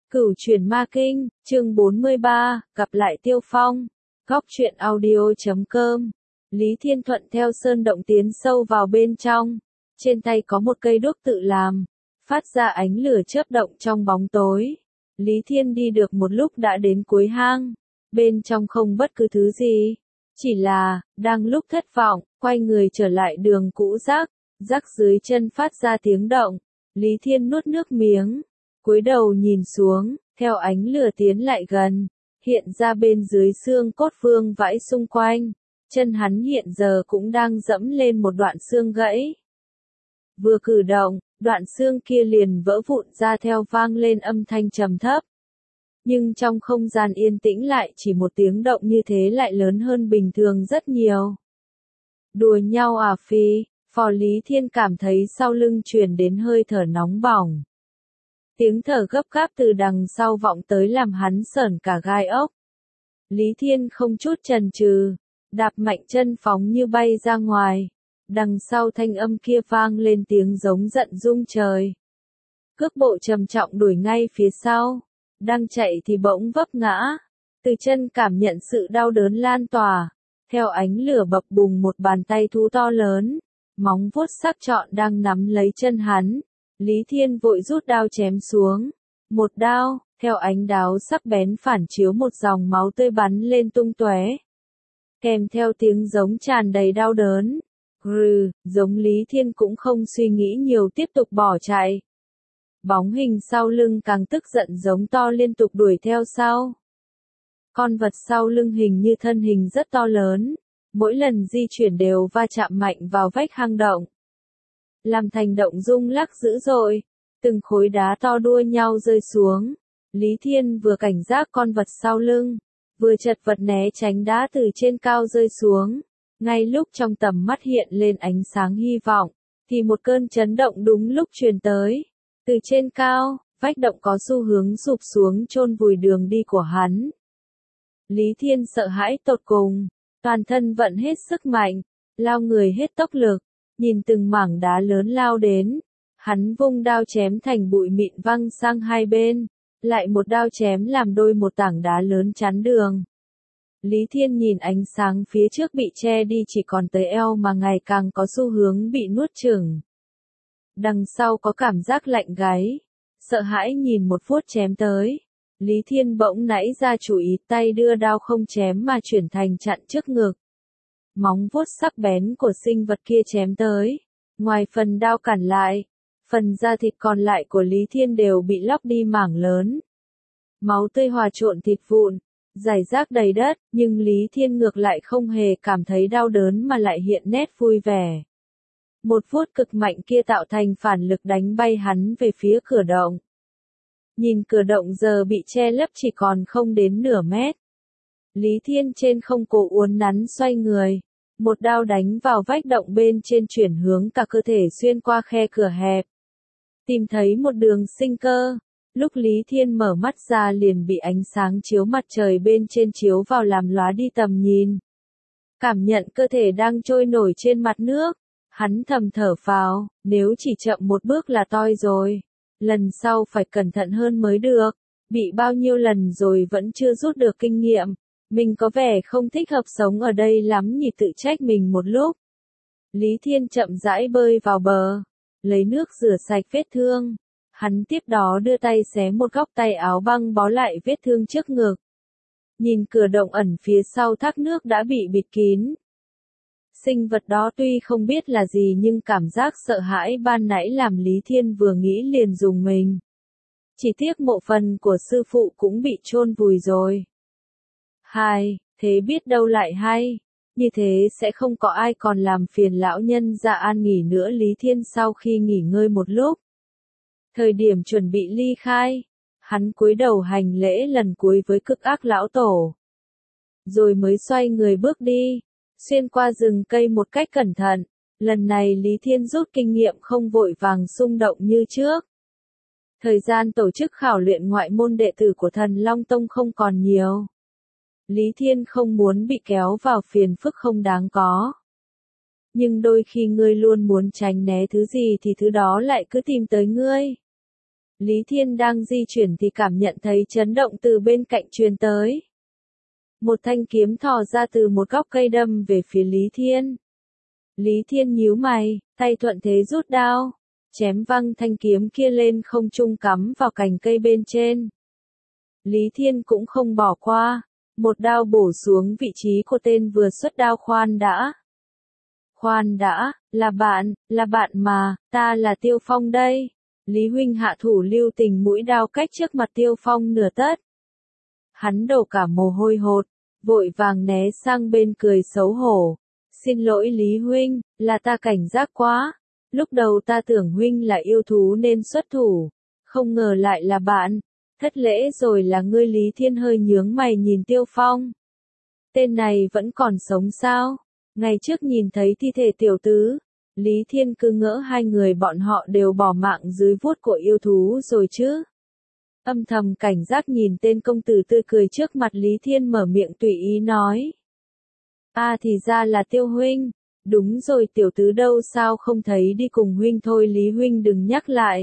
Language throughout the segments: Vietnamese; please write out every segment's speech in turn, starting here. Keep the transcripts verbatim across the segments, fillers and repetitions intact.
Cửu Chuyển Ma Kinh, chương bốn mươi ba, gặp lại Tiêu Phong. Góc truyện audio chấm com. Lý Thiên Thuận theo sơn động tiến sâu vào bên trong. Trên tay có một cây đuốc tự làm, phát ra ánh lửa chớp động trong bóng tối. Lý Thiên đi được một lúc đã đến cuối hang. Bên trong không bất cứ thứ gì. Chỉ là, đang lúc thất vọng, quay người trở lại đường cũ rác. Rác dưới chân phát ra tiếng động. Lý Thiên nuốt nước miếng. Cúi đầu nhìn xuống, theo ánh lửa tiến lại gần, hiện ra bên dưới xương cốt vương vãi xung quanh, chân hắn hiện giờ cũng đang dẫm lên một đoạn xương gãy. Vừa cử động, đoạn xương kia liền vỡ vụn ra theo vang lên âm thanh trầm thấp. Nhưng trong không gian yên tĩnh lại chỉ một tiếng động như thế lại lớn hơn bình thường rất nhiều. Đùa nhau à phi, Phò Lý Thiên cảm thấy sau lưng truyền đến hơi thở nóng bỏng. Tiếng thở gấp gáp từ đằng sau vọng tới làm hắn sởn cả gai ốc. Lý Thiên không chút chần chừ, đạp mạnh chân phóng như bay ra ngoài. Đằng sau thanh âm kia vang lên tiếng giống giận rung trời. Cước bộ trầm trọng đuổi ngay phía sau, đang chạy thì bỗng vấp ngã. Từ chân cảm nhận sự đau đớn lan tỏa, theo ánh lửa bập bùng một bàn tay thú to lớn, móng vuốt sắc nhọn đang nắm lấy chân hắn. Lý Thiên vội rút đao chém xuống. Một đao, theo ánh đao sắc bén phản chiếu một dòng máu tươi bắn lên tung tóe. Kèm theo tiếng giống tràn đầy đau đớn. Rừ, giống Lý Thiên cũng không suy nghĩ nhiều tiếp tục bỏ chạy. Bóng hình sau lưng càng tức giận giống to liên tục đuổi theo sau. Con vật sau lưng hình như thân hình rất to lớn. Mỗi lần di chuyển đều va chạm mạnh vào vách hang động. Làm thành động rung lắc dữ dội, từng khối đá to đua nhau rơi xuống. Lý Thiên vừa cảnh giác con vật sau lưng, vừa chật vật né tránh đá từ trên cao rơi xuống. Ngay lúc trong tầm mắt hiện lên ánh sáng hy vọng, thì một cơn chấn động đúng lúc truyền tới. Từ trên cao, vách động có xu hướng sụp xuống chôn vùi đường đi của hắn. Lý Thiên sợ hãi tột cùng, toàn thân vận hết sức mạnh, lao người hết tốc lực. Nhìn từng mảng đá lớn lao đến, hắn vung đao chém thành bụi mịn văng sang hai bên, lại một đao chém làm đôi một tảng đá lớn chắn đường. Lý Thiên nhìn ánh sáng phía trước bị che đi chỉ còn tới eo mà ngày càng có xu hướng bị nuốt chửng. Đằng sau có cảm giác lạnh gáy, sợ hãi nhìn một vuốt chém tới. Lý Thiên bỗng nảy ra chủ ý tay đưa đao không chém mà chuyển thành chặn trước ngực. Móng vuốt sắc bén của sinh vật kia chém tới. Ngoài phần đao cản lại, phần da thịt còn lại của Lý Thiên đều bị lóc đi mảng lớn. Máu tươi hòa trộn thịt vụn, rải rác đầy đất, nhưng Lý Thiên ngược lại không hề cảm thấy đau đớn mà lại hiện nét vui vẻ. Một vuốt cực mạnh kia tạo thành phản lực đánh bay hắn về phía cửa động. Nhìn cửa động giờ bị che lấp chỉ còn không đến nửa mét. Lý Thiên trên không cổ uốn nắn xoay người, một đao đánh vào vách động bên trên chuyển hướng cả cơ thể xuyên qua khe cửa hẹp. Tìm thấy một đường sinh cơ, lúc Lý Thiên mở mắt ra liền bị ánh sáng chiếu mặt trời bên trên chiếu vào làm lóa đi tầm nhìn. Cảm nhận cơ thể đang trôi nổi trên mặt nước, hắn thầm thở phào, nếu chỉ chậm một bước là toi rồi, lần sau phải cẩn thận hơn mới được, bị bao nhiêu lần rồi vẫn chưa rút được kinh nghiệm. Mình có vẻ không thích hợp sống ở đây lắm nhỉ, tự trách mình một lúc. Lý Thiên chậm rãi bơi vào bờ, lấy nước rửa sạch vết thương. Hắn tiếp đó đưa tay xé một góc tay áo băng bó lại vết thương trước ngực. Nhìn cửa động ẩn phía sau thác nước đã bị bịt kín. Sinh vật đó tuy không biết là gì nhưng cảm giác sợ hãi ban nãy làm Lý Thiên vừa nghĩ liền dùng mình. Chỉ tiếc mộ phần của sư phụ cũng bị chôn vùi rồi. Hai, thế biết đâu lại hay, như thế sẽ không có ai còn làm phiền lão nhân ra an nghỉ nữa. Lý Thiên sau khi nghỉ ngơi một lúc, thời điểm chuẩn bị ly khai, hắn cúi đầu hành lễ lần cuối với Cực Ác lão tổ. Rồi mới xoay người bước đi, xuyên qua rừng cây một cách cẩn thận, lần này Lý Thiên rút kinh nghiệm không vội vàng xung động như trước. Thời gian tổ chức khảo luyện ngoại môn đệ tử của Thần Long Tông không còn nhiều. Lý Thiên không muốn bị kéo vào phiền phức không đáng có. Nhưng đôi khi ngươi luôn muốn tránh né thứ gì thì thứ đó lại cứ tìm tới ngươi. Lý Thiên đang di chuyển thì cảm nhận thấy chấn động từ bên cạnh truyền tới. Một thanh kiếm thò ra từ một góc cây đâm về phía Lý Thiên. Lý Thiên nhíu mày, tay thuận thế rút đao, chém văng thanh kiếm kia lên không trung cắm vào cành cây bên trên. Lý Thiên cũng không bỏ qua, một đao bổ xuống vị trí của tên vừa xuất đao. Khoan đã. Khoan đã, là bạn, là bạn mà, ta là Tiêu Phong đây. Lý huynh hạ thủ lưu tình, mũi đao cách trước mặt Tiêu Phong nửa tấc. Hắn đổ cả mồ hôi hột, vội vàng né sang bên cười xấu hổ. Xin lỗi Lý huynh, là ta cảnh giác quá. Lúc đầu ta tưởng huynh là yêu thú nên xuất thủ, không ngờ lại là bạn. Thất lễ rồi. Là ngươi? Lý Thiên hơi nhướng mày nhìn Tiêu Phong. Tên này vẫn còn sống sao? Ngày trước nhìn thấy thi thể tiểu tứ, Lý Thiên cứ ngỡ hai người bọn họ đều bỏ mạng dưới vuốt của yêu thú rồi chứ. Âm thầm cảnh giác nhìn tên công tử tươi cười trước mặt, Lý Thiên mở miệng tùy ý nói. À thì ra là Tiêu huynh. Đúng rồi, tiểu tứ đâu, sao không thấy đi cùng huynh? Thôi Lý huynh đừng nhắc lại.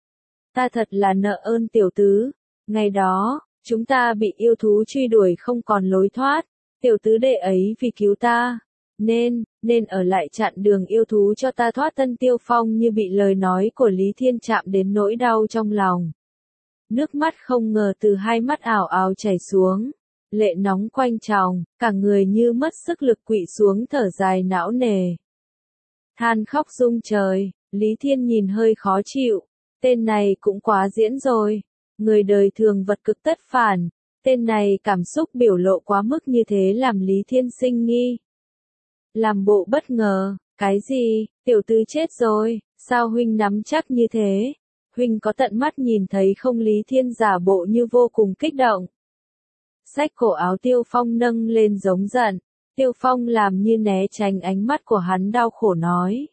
Ta thật là nợ ơn tiểu tứ. Ngày đó, chúng ta bị yêu thú truy đuổi không còn lối thoát. Tiểu tứ đệ ấy vì cứu ta, nên, nên ở lại chặn đường yêu thú cho ta thoát thân. Tiêu Phong như bị lời nói của Lý Thiên chạm đến nỗi đau trong lòng. Nước mắt không ngờ từ hai mắt ảo ảo chảy xuống. Lệ nóng quanh tròng, cả người như mất sức lực quỵ xuống thở dài não nề. Than khóc rung trời, Lý Thiên nhìn hơi khó chịu. Tên này cũng quá diễn rồi. Người đời thường vật cực tất phản. Tên này cảm xúc biểu lộ quá mức như thế làm Lý Thiên sinh nghi. Làm bộ bất ngờ, cái gì, tiểu tứ chết rồi, sao huynh nắm chắc như thế? Huynh có tận mắt nhìn thấy không? Lý Thiên giả bộ như vô cùng kích động. Xách cổ áo Tiêu Phong nâng lên giống giận. Tiêu Phong làm như né tránh ánh mắt của hắn, đau khổ nói.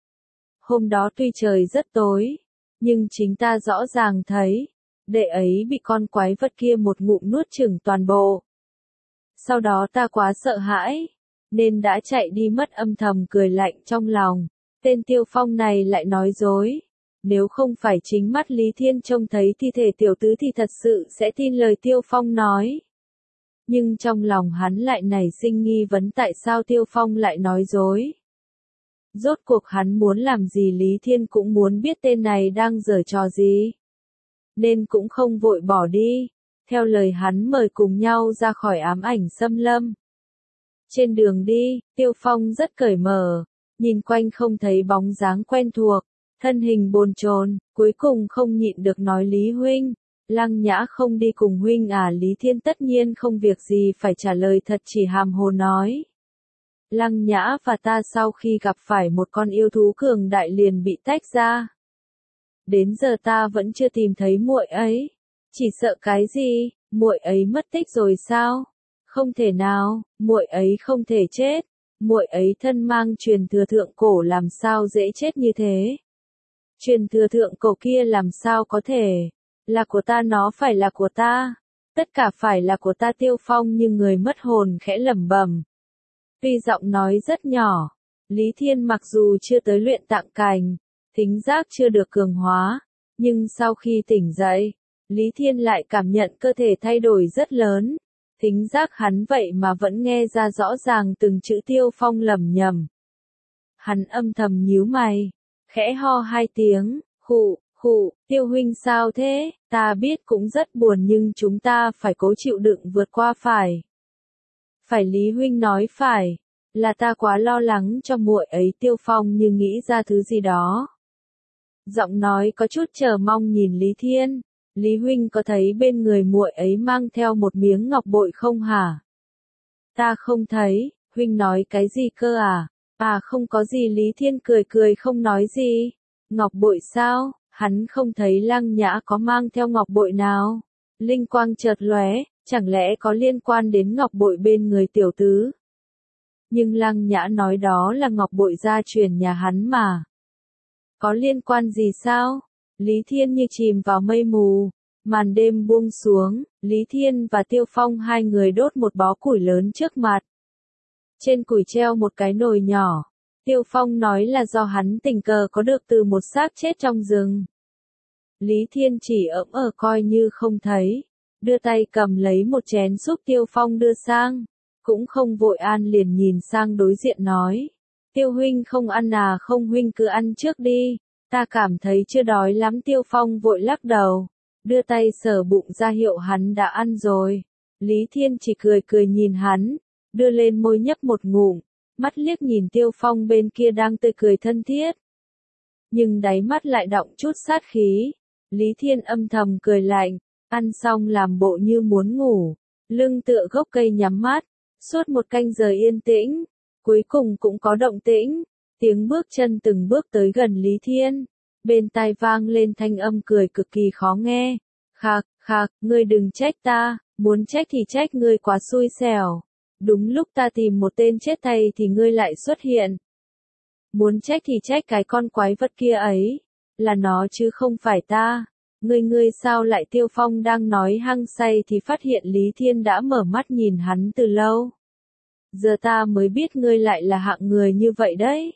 Hôm đó tuy trời rất tối, nhưng chính ta rõ ràng thấy, đệ ấy bị con quái vật kia một ngụm nuốt chửng toàn bộ. Sau đó ta quá sợ hãi, nên đã chạy đi mất. Âm thầm cười lạnh trong lòng. Tên Tiêu Phong này lại nói dối. Nếu không phải chính mắt Lý Thiên trông thấy thi thể tiểu tứ thì thật sự sẽ tin lời Tiêu Phong nói. Nhưng trong lòng hắn lại nảy sinh nghi vấn tại sao Tiêu Phong lại nói dối. Rốt cuộc hắn muốn làm gì? Lý Thiên cũng muốn biết tên này đang giở trò gì. Nên cũng không vội bỏ đi. Theo lời hắn mời cùng nhau ra khỏi ám ảnh xâm lâm. Trên đường đi, Tiêu Phong rất cởi mở. Nhìn quanh không thấy bóng dáng quen thuộc. Thân hình bồn chồn, cuối cùng không nhịn được nói, Lý huynh, Lăng Nhã không đi cùng huynh à? Lý Thiên tất nhiên không việc gì phải trả lời thật, chỉ hàm hồ nói. Lăng Nhã và ta sau khi gặp phải một con yêu thú cường đại liền bị tách ra. Đến giờ ta vẫn chưa tìm thấy muội ấy. Chỉ sợ cái gì? Muội ấy mất tích rồi sao? Không thể nào, muội ấy không thể chết. Muội ấy thân mang truyền thừa thượng cổ, làm sao dễ chết như thế? Truyền thừa thượng cổ kia làm sao có thể là của ta? Nó phải là của ta, tất cả phải là của ta. Tiêu Phong như người mất hồn khẽ lẩm bẩm. Tuy giọng nói rất nhỏ, Lý Thiên mặc dù chưa tới luyện tạng cảnh, thính giác chưa được cường hóa, nhưng sau khi tỉnh dậy, Lý Thiên lại cảm nhận cơ thể thay đổi rất lớn. Thính giác hắn vậy mà vẫn nghe ra rõ ràng từng chữ Tiêu Phong lẩm nhẩm. Hắn âm thầm nhíu mày, khẽ ho hai tiếng, khụ, khụ, Tiêu huynh sao thế? Ta biết cũng rất buồn nhưng chúng ta phải cố chịu đựng vượt qua phải. Phải Lý huynh nói phải, là ta quá lo lắng cho muội ấy. Tiêu Phong như nghĩ ra thứ gì đó. Giọng nói có chút chờ mong nhìn Lý Thiên. Lý huynh có thấy bên người muội ấy mang theo một miếng ngọc bội không hả? Ta không thấy. Huynh nói cái gì cơ à? À không có gì. Lý Thiên cười cười không nói gì. Ngọc bội sao? Hắn không thấy Lăng Nhã có mang theo ngọc bội nào. Linh quang chợt lóe, chẳng lẽ có liên quan đến ngọc bội bên người tiểu tứ? Nhưng Lăng Nhã nói đó là ngọc bội gia truyền nhà hắn mà. Có liên quan gì sao? Lý Thiên như chìm vào mây mù. Màn đêm buông xuống, Lý Thiên và Tiêu Phong hai người đốt một bó củi lớn trước mặt. Trên củi treo một cái nồi nhỏ. Tiêu Phong nói là do hắn tình cờ có được từ một xác chết trong rừng. Lý Thiên chỉ ỡm ở coi như không thấy, đưa tay cầm lấy một chén súp Tiêu Phong đưa sang, cũng không vội an liền nhìn sang đối diện nói. Tiêu huynh không ăn à, không huynh cứ ăn trước đi, ta cảm thấy chưa đói lắm. Tiêu Phong vội lắc đầu, đưa tay sờ bụng ra hiệu hắn đã ăn rồi. Lý Thiên chỉ cười cười nhìn hắn, đưa lên môi nhấp một ngụm, mắt liếc nhìn Tiêu Phong bên kia đang tươi cười thân thiết. Nhưng đáy mắt lại đọng chút sát khí. Lý Thiên âm thầm cười lạnh, ăn xong làm bộ như muốn ngủ, lưng tựa gốc cây nhắm mắt, suốt một canh giờ yên tĩnh, cuối cùng cũng có động tĩnh, tiếng bước chân từng bước tới gần Lý Thiên, bên tai vang lên thanh âm cười cực kỳ khó nghe, khạc, khạc, ngươi đừng trách ta, muốn trách thì trách ngươi quá xui xẻo, đúng lúc ta tìm một tên chết thay thì ngươi lại xuất hiện. Muốn trách thì trách cái con quái vật kia ấy, là nó chứ không phải ta. Ngươi ngươi sao lại? Tiêu Phong đang nói hăng say thì phát hiện Lý Thiên đã mở mắt nhìn hắn từ lâu. Giờ ta mới biết ngươi lại là hạng người như vậy đấy.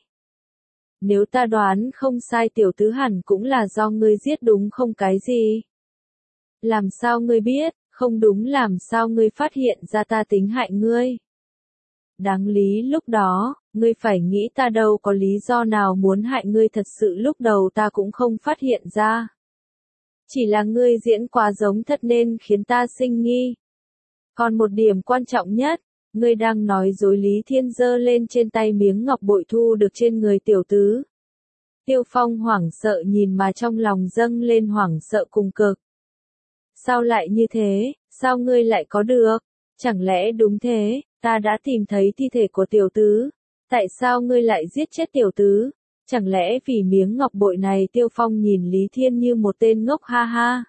Nếu ta đoán không sai tiểu tứ hẳn cũng là do ngươi giết đúng không? Cái gì? Làm sao ngươi biết? Không đúng, làm sao ngươi phát hiện ra ta tính hại ngươi? Đáng lý lúc đó, ngươi phải nghĩ ta đâu có lý do nào muốn hại ngươi, thật sự lúc đầu ta cũng không phát hiện ra. Chỉ là ngươi diễn quá giống thật nên khiến ta sinh nghi. Còn một điểm quan trọng nhất, ngươi đang nói dối. Lý Thiên giơ lên trên tay miếng ngọc bội thu được trên người tiểu tứ. Tiêu Phong hoảng sợ nhìn mà trong lòng dâng lên hoảng sợ cùng cực. Sao lại như thế, sao ngươi lại có được? Chẳng lẽ đúng thế, ta đã tìm thấy thi thể của tiểu tứ? Tại sao ngươi lại giết chết tiểu tứ? Chẳng lẽ vì miếng ngọc bội này? Tiêu Phong nhìn Lý Thiên như một tên ngốc, ha ha.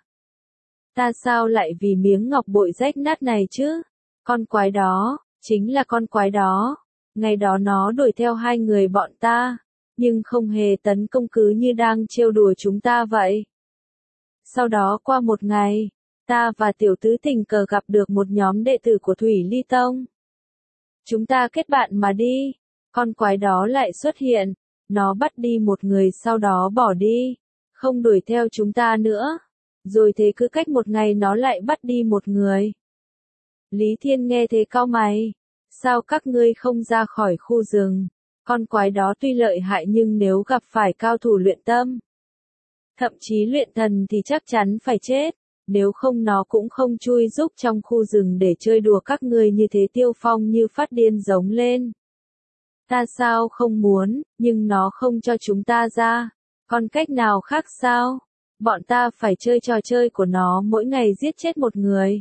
Ta sao lại vì miếng ngọc bội rách nát này chứ? Con quái đó, chính là con quái đó. Ngày đó nó đuổi theo hai người bọn ta, nhưng không hề tấn công, cứ như đang trêu đùa chúng ta vậy. Sau đó qua một ngày, ta và tiểu tứ tình cờ gặp được một nhóm đệ tử của Thủy Ly Tông. Chúng ta kết bạn mà đi, con quái đó lại xuất hiện, nó bắt đi một người sau đó bỏ đi, không đuổi theo chúng ta nữa, rồi thế cứ cách một ngày nó lại bắt đi một người. Lý Thiên nghe thế cau mày, sao các ngươi không ra khỏi khu rừng? Con quái đó tuy lợi hại nhưng nếu gặp phải cao thủ luyện tâm, thậm chí luyện thần thì chắc chắn phải chết, nếu không nó cũng không chui giúp trong khu rừng để chơi đùa các ngươi như thế. Tiêu Phong như phát điên giống lên. Ta sao không muốn, nhưng nó không cho chúng ta ra, còn cách nào khác sao? Bọn ta phải chơi trò chơi của nó, mỗi ngày giết chết một người.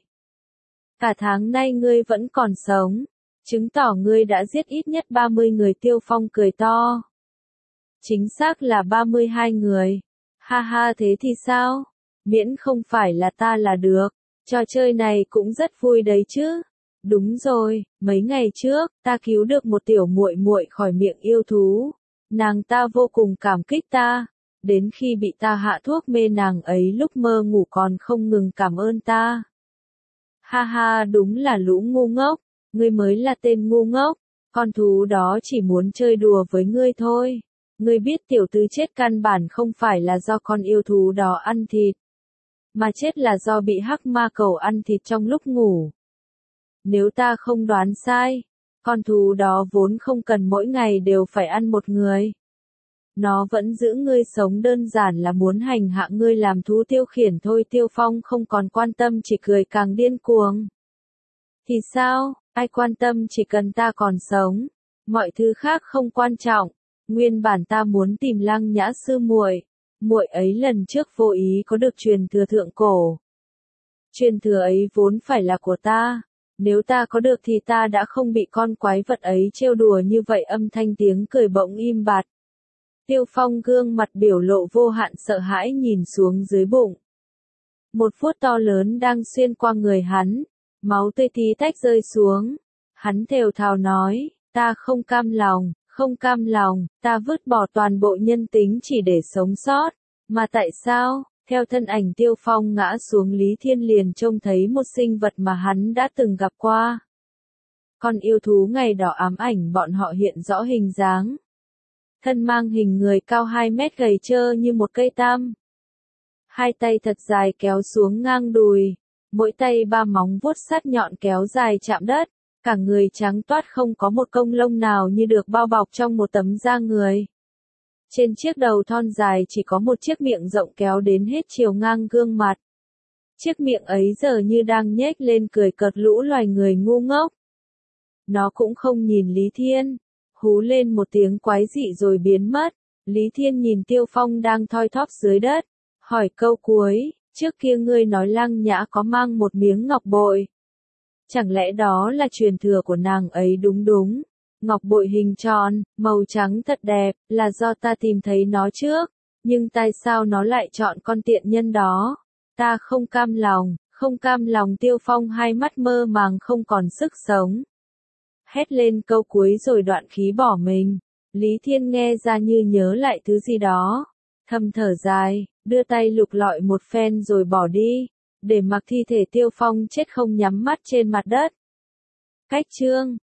Cả tháng nay ngươi vẫn còn sống, chứng tỏ ngươi đã giết ít nhất ba mươi người. Tiêu Phong cười to. Chính xác là ba mươi hai người. Ha ha, thế thì sao? Miễn không phải là ta là được. Trò chơi này cũng rất vui đấy chứ. Đúng rồi, mấy ngày trước, ta cứu được một tiểu muội muội khỏi miệng yêu thú. Nàng ta vô cùng cảm kích ta. Đến khi bị ta hạ thuốc mê, nàng ấy lúc mơ ngủ còn không ngừng cảm ơn ta. Ha ha, đúng là lũ ngu ngốc. Ngươi mới là tên ngu ngốc. Con thú đó chỉ muốn chơi đùa với ngươi thôi. Ngươi biết tiểu tứ chết căn bản không phải là do con yêu thú đó ăn thịt, mà chết là do bị hắc ma cầu ăn thịt trong lúc ngủ. Nếu ta không đoán sai, con thú đó vốn không cần mỗi ngày đều phải ăn một người. Nó vẫn giữ ngươi sống đơn giản là muốn hành hạ ngươi làm thú tiêu khiển thôi. Tiêu Phong không còn quan tâm, chỉ cười càng điên cuồng. Thì sao, ai quan tâm, chỉ cần ta còn sống, mọi thứ khác không quan trọng. Nguyên bản ta muốn tìm Lăng Nhã sư muội, muội ấy lần trước vô ý có được truyền thừa thượng cổ. Truyền thừa ấy vốn phải là của ta, nếu ta có được thì ta đã không bị con quái vật ấy trêu đùa như vậy. Âm thanh tiếng cười bỗng im bặt. Tiêu Phong gương mặt biểu lộ vô hạn sợ hãi nhìn xuống dưới bụng. Một vuốt to lớn đang xuyên qua người hắn, máu tươi tí tách rơi xuống. Hắn thều thào nói, ta không cam lòng. Không cam lòng, ta vứt bỏ toàn bộ nhân tính chỉ để sống sót. Mà tại sao? Theo thân ảnh Tiêu Phong ngã xuống, Lý Thiên liền trông thấy một sinh vật mà hắn đã từng gặp qua. Con yêu thú ngày đỏ ám ảnh bọn họ hiện rõ hình dáng. Thân mang hình người cao hai mét, gầy trơ như một cây tam. Hai tay thật dài kéo xuống ngang đùi, mỗi tay ba móng vuốt sắt nhọn kéo dài chạm đất, cả người trắng toát không có một công lông nào như được bao bọc trong một tấm da người. Trên chiếc đầu thon dài chỉ có một chiếc miệng rộng kéo đến hết chiều ngang gương mặt. Chiếc miệng ấy giờ như đang nhếch lên cười cợt lũ loài người ngu ngốc. Nó cũng không nhìn Lý Thiên, hú lên một tiếng quái dị rồi biến mất. Lý Thiên nhìn Tiêu Phong đang thoi thóp dưới đất, hỏi câu cuối, trước kia ngươi nói Lăng Nhã có mang một miếng ngọc bội. Chẳng lẽ đó là truyền thừa của nàng ấy? Đúng đúng, ngọc bội hình tròn, màu trắng thật đẹp, là do ta tìm thấy nó trước, nhưng tại sao nó lại chọn con tiện nhân đó? Ta không cam lòng, không cam lòng. Tiêu Phong hai mắt mơ màng không còn sức sống. Hét lên câu cuối rồi đoạn khí bỏ mình. Lý Thiên nghe ra như nhớ lại thứ gì đó, thầm thở dài, đưa tay lục lọi một phen rồi bỏ đi, để mặc thi thể Tiêu Phong chết không nhắm mắt trên mặt đất. Cách chương